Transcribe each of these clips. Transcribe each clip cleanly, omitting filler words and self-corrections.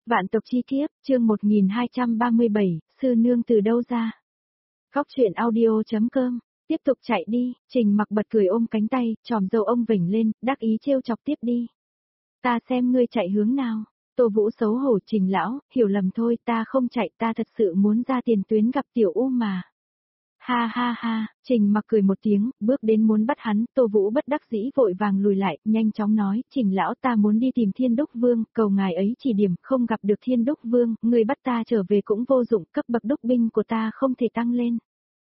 Vạn tộc chi kiếp, chương 1237, sư nương từ đâu ra? Góc truyện audio.com, tiếp tục chạy đi, Trình Mặc bật cười ôm cánh tay, tròm dâu ông vểnh lên, đắc ý trêu chọc tiếp đi. Ta xem ngươi chạy hướng nào? Tô Vũ xấu hổ Trình lão, hiểu lầm thôi, ta không chạy, ta thật sự muốn ra tiền tuyến gặp Tiểu U mà. Ha ha ha, Trình Mặc cười một tiếng, bước đến muốn bắt hắn, Tô Vũ bất đắc dĩ vội vàng lùi lại, nhanh chóng nói, Trình lão ta muốn đi tìm Thiên Đúc Vương, cầu ngài ấy chỉ điểm, không gặp được Thiên Đúc Vương, người bắt ta trở về cũng vô dụng, cấp bậc đúc binh của ta không thể tăng lên.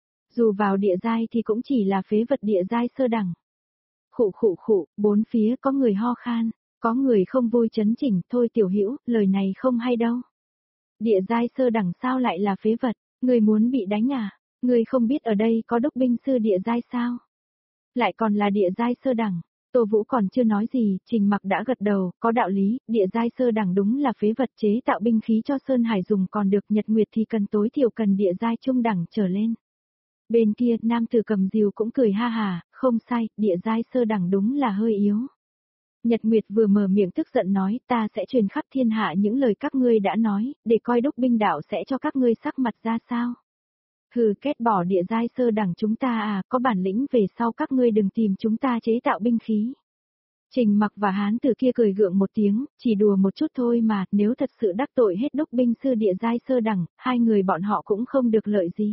Dù vào địa giai thì cũng chỉ là phế vật địa giai sơ đẳng. Khụ khụ khụ, bốn phía có người ho khan, có người không vui chấn chỉnh, thôi Tiểu Hữu, lời này không hay đâu. Địa giai sơ đẳng sao lại là phế vật, người muốn bị đánh à? Ngươi không biết ở đây có đúc binh sư địa giai sao? Lại còn là địa giai sơ đẳng. Tô Vũ còn chưa nói gì, Trình Mặc đã gật đầu, có đạo lý, địa giai sơ đẳng đúng là phế vật chế tạo binh khí cho Sơn Hải dùng còn được Nhật Nguyệt thì cần tối thiểu cần địa giai trung đẳng trở lên. Bên kia, nam tử cầm rìu cũng cười ha hà, không sai, địa giai sơ đẳng đúng là hơi yếu. Nhật Nguyệt vừa mở miệng tức giận nói, ta sẽ truyền khắp thiên hạ những lời các ngươi đã nói, để coi đúc binh đạo sẽ cho các ngươi sắc mặt ra sao. Hừ, kết bỏ địa giai sơ đẳng chúng ta à, có bản lĩnh về sau các ngươi đừng tìm chúng ta chế tạo binh khí. Trình Mặc và hán tử kia cười gượng một tiếng, chỉ đùa một chút thôi mà, nếu thật sự đắc tội hết đúc binh sư địa giai sơ đẳng, hai người bọn họ cũng không được lợi gì.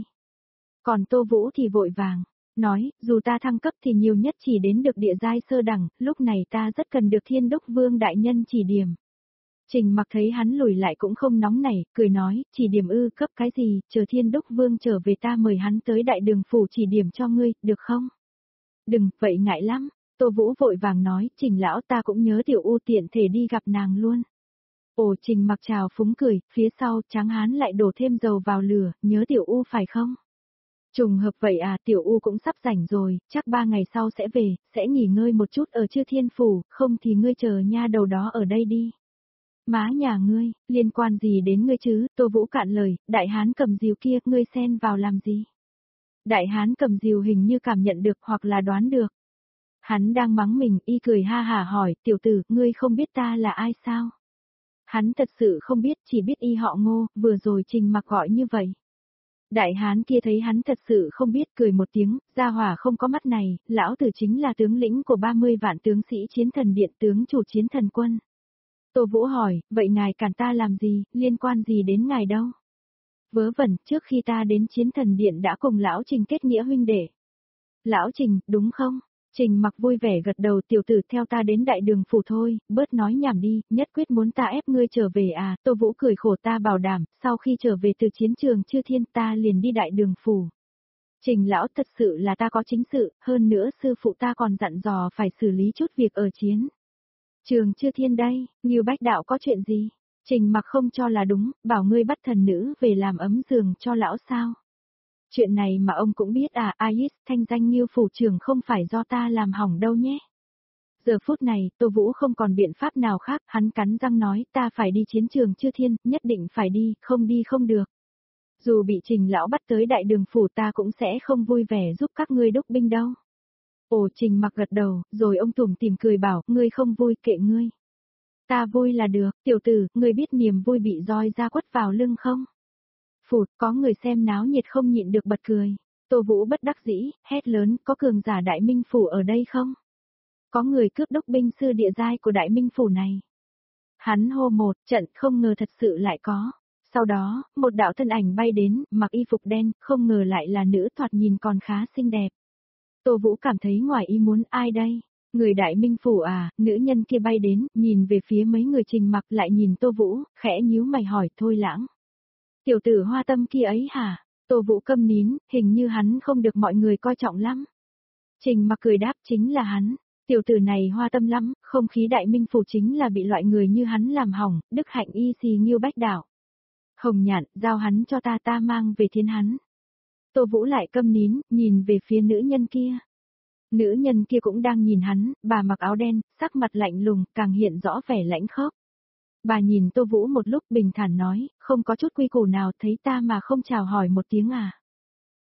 Còn Tô Vũ thì vội vàng, nói, dù ta thăng cấp thì nhiều nhất chỉ đến được địa giai sơ đẳng, lúc này ta rất cần được Thiên Đúc Vương đại nhân chỉ điểm. Trình Mặc thấy hắn lùi lại cũng không nóng nảy, cười nói, chỉ điểm ư cấp cái gì, chờ Thiên Đúc Vương trở về ta mời hắn tới đại đường phủ chỉ điểm cho ngươi, được không? Đừng, vậy ngại lắm. Tô Vũ vội vàng nói, Trình lão ta cũng nhớ Tiểu U tiện thể đi gặp nàng luôn. Ồ, Trình Mặc chào phúng cười, phía sau Tráng Hán lại đổ thêm dầu vào lửa, nhớ Tiểu U phải không? Trùng hợp vậy à, Tiểu U cũng sắp rảnh rồi, chắc 3 ngày sau sẽ về, sẽ nghỉ ngơi một chút ở Chư Thiên Phủ, không thì ngươi chờ nha đầu đó ở đây đi. Má nhà ngươi, liên quan gì đến ngươi chứ, Tô Vũ cạn lời, đại hán cầm rìu kia, ngươi xen vào làm gì? Đại hán cầm rìu hình như cảm nhận được hoặc là đoán được. Hắn đang mắng mình, y cười ha hả hỏi, tiểu tử, ngươi không biết ta là ai sao? Hắn thật sự không biết, chỉ biết y họ Ngô, vừa rồi Trình Mặc gọi như vậy. Đại hán kia thấy hắn thật sự không biết, cười một tiếng, gia hỏa không có mắt này, lão tử chính là tướng lĩnh của 30 vạn tướng sĩ chiến thần điện tướng chủ chiến thần quân. Tô Vũ hỏi, vậy ngài cản ta làm gì, liên quan gì đến ngài đâu? Vớ vẩn, trước khi ta đến chiến thần điện đã cùng lão Trình kết nghĩa huynh đệ. Lão Trình, đúng không? Trình Mặc vui vẻ gật đầu, tiểu tử theo ta đến đại đường phủ thôi, bớt nói nhảm đi, nhất quyết muốn ta ép ngươi trở về à, Tô Vũ cười khổ ta bảo đảm, sau khi trở về từ chiến trường Chư Thiên ta liền đi đại đường phủ. Trình lão thật sự là ta có chính sự, hơn nữa sư phụ ta còn dặn dò phải xử lý chút việc ở chiến trường Chư Thiên đây, Ngưu Bách Đạo có chuyện gì? Trình Mặc không cho là đúng, bảo ngươi bắt thần nữ về làm ấm giường cho lão sao? Chuyện này mà ông cũng biết à, Ais, thanh danh Ngưu phủ trưởng không phải do ta làm hỏng đâu nhé. Giờ phút này, Tô Vũ không còn biện pháp nào khác, hắn cắn răng nói, ta phải đi chiến trường Chư Thiên, nhất định phải đi không được. Dù bị Trình lão bắt tới đại đường phủ ta cũng sẽ không vui vẻ giúp các ngươi đúc binh đâu. Ồ, Trình Mặc gật đầu, rồi ông tủm tỉm cười bảo, ngươi không vui kệ ngươi. Ta vui là được, tiểu tử, ngươi biết niềm vui bị roi ra quất vào lưng không? Phụt, có người xem náo nhiệt không nhịn được bật cười. Tô Vũ bất đắc dĩ, hét lớn, có cường giả đại minh phủ ở đây không? Có người cướp đúc binh sư địa giai của đại minh phủ này. Hắn hô một trận, không ngờ thật sự lại có. Sau đó, một đạo thân ảnh bay đến, mặc y phục đen, không ngờ lại là nữ thoạt nhìn còn khá xinh đẹp. Tô Vũ cảm thấy ngoài ý muốn, ai đây? Người đại minh phủ à, nữ nhân kia bay đến, nhìn về phía mấy người Trình Mặc lại nhìn Tô Vũ, khẽ nhíu mày hỏi, thôi lãng. Tiểu tử hoa tâm kia ấy hả? Tô Vũ câm nín, hình như hắn không được mọi người coi trọng lắm. Trình Mặc cười đáp, chính là hắn. Tiểu tử này hoa tâm lắm, không khí đại minh phủ chính là bị loại người như hắn làm hỏng, đức hạnh y xì Ngưu Bách Đạo. Hồng Nhạn, giao hắn cho ta mang về thiên hắn. Tô Vũ lại câm nín, nhìn về phía nữ nhân kia. Nữ nhân kia cũng đang nhìn hắn, bà mặc áo đen, sắc mặt lạnh lùng, càng hiện rõ vẻ lãnh khốc. Bà nhìn Tô Vũ một lúc bình thản nói, không có chút quy củ nào thấy ta mà không chào hỏi một tiếng à.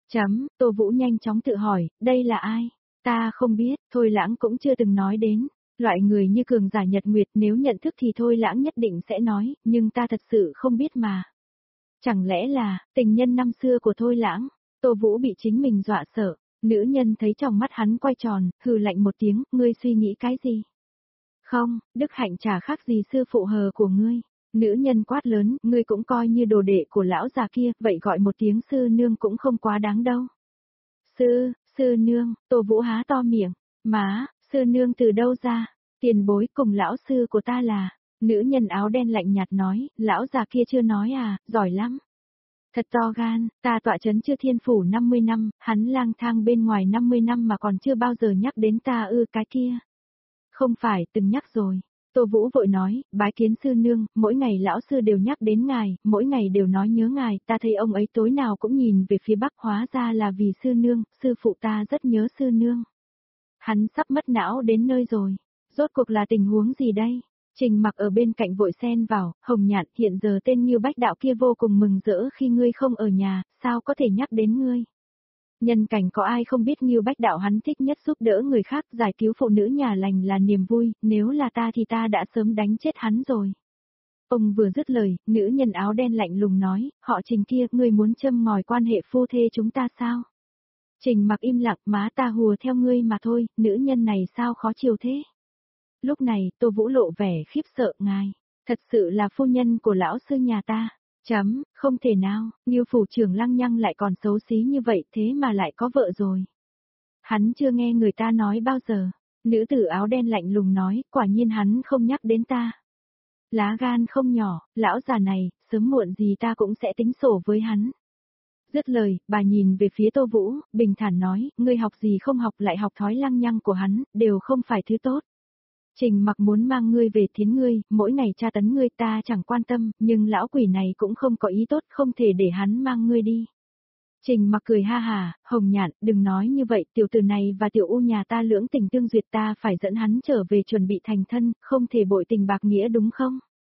Tô Vũ nhanh chóng tự hỏi, đây là ai? Ta không biết, thôi lãng cũng chưa từng nói đến. Loại người như cường giả nhật nguyệt nếu nhận thức thì Thôi Lãng nhất định sẽ nói, nhưng ta thật sự không biết mà. Chẳng lẽ là, tình nhân năm xưa của Thôi Lãng, Tô Vũ bị chính mình dọa sợ, nữ nhân thấy trong mắt hắn quay tròn, hừ lạnh một tiếng, ngươi suy nghĩ cái gì? Không, Đức Hạnh chả khác gì sư phụ hờ của ngươi. Nữ nhân quát lớn, ngươi cũng coi như đồ đệ của lão già kia, vậy gọi một tiếng sư nương cũng không quá đáng đâu. Sư nương, Tô Vũ há to miệng, má, sư nương từ đâu ra, tiền bối cùng lão sư của ta là, nữ nhân áo đen lạnh nhạt nói, lão già kia chưa nói à, giỏi lắm. Thật to gan, ta tọa chấn chưa thiên phủ 50 năm, hắn lang thang bên ngoài 50 năm mà còn chưa bao giờ nhắc đến ta cái kia. Không phải, từng nhắc rồi. Tô Vũ vội nói, bái kiến sư nương, mỗi ngày lão sư đều nhắc đến ngài, mỗi ngày đều nói nhớ ngài, ta thấy ông ấy tối nào cũng nhìn về phía bắc hóa ra là vì sư nương, sư phụ ta rất nhớ sư nương. Hắn sắp mất não đến nơi rồi. Rốt cuộc là tình huống gì đây? Trình Mặc ở bên cạnh vội xen vào, Hồng Nhạn hiện giờ tên Ngưu Bách Đạo kia vô cùng mừng rỡ khi ngươi không ở nhà, sao có thể nhắc đến ngươi? Nhân cảnh có ai không biết Ngưu Bách Đạo hắn thích nhất giúp đỡ người khác giải cứu phụ nữ nhà lành là niềm vui, nếu là ta thì ta đã sớm đánh chết hắn rồi. Ông vừa dứt lời, nữ nhân áo đen lạnh lùng nói, họ Trình kia, ngươi muốn châm ngòi quan hệ phu thê chúng ta sao? Trình Mặc im lặng, má ta hùa theo ngươi mà thôi, nữ nhân này sao khó chiều thế? Lúc này, Tô Vũ lộ vẻ khiếp sợ ngài, thật sự là phu nhân của lão sư nhà ta. Không thể nào, Ngưu phủ trưởng lăng nhăng lại còn xấu xí như vậy thế mà lại có vợ rồi. Hắn chưa nghe người ta nói bao giờ. Nữ tử áo đen lạnh lùng nói, quả nhiên hắn không nhắc đến ta. Lá gan không nhỏ, lão già này, sớm muộn gì ta cũng sẽ tính sổ với hắn. Dứt lời, bà nhìn về phía Tô Vũ, bình thản nói, ngươi học gì không học lại học thói lăng nhăng của hắn, đều không phải thứ tốt. Trình Mặc muốn mang ngươi về thiến ngươi, mỗi ngày tra tấn ngươi ta chẳng quan tâm, nhưng lão quỷ này cũng không có ý tốt, không thể để hắn mang ngươi đi. Trình Mặc cười ha hà, Hồng Nhạn, đừng nói như vậy, tiểu tử này và tiểu u nhà ta lưỡng tình tương duyệt ta phải dẫn hắn trở về chuẩn bị thành thân, không thể bội tình bạc nghĩa đúng không?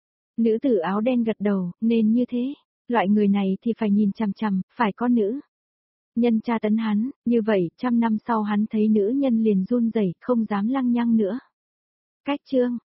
Nữ tử áo đen gật đầu, nên như thế, loại người này thì phải nhìn chằm chằm, phải có nữ nhân tra tấn hắn, như vậy, 100 năm sau hắn thấy nữ nhân liền run rẩy, không dám lăng nhăng nữa. Cách chương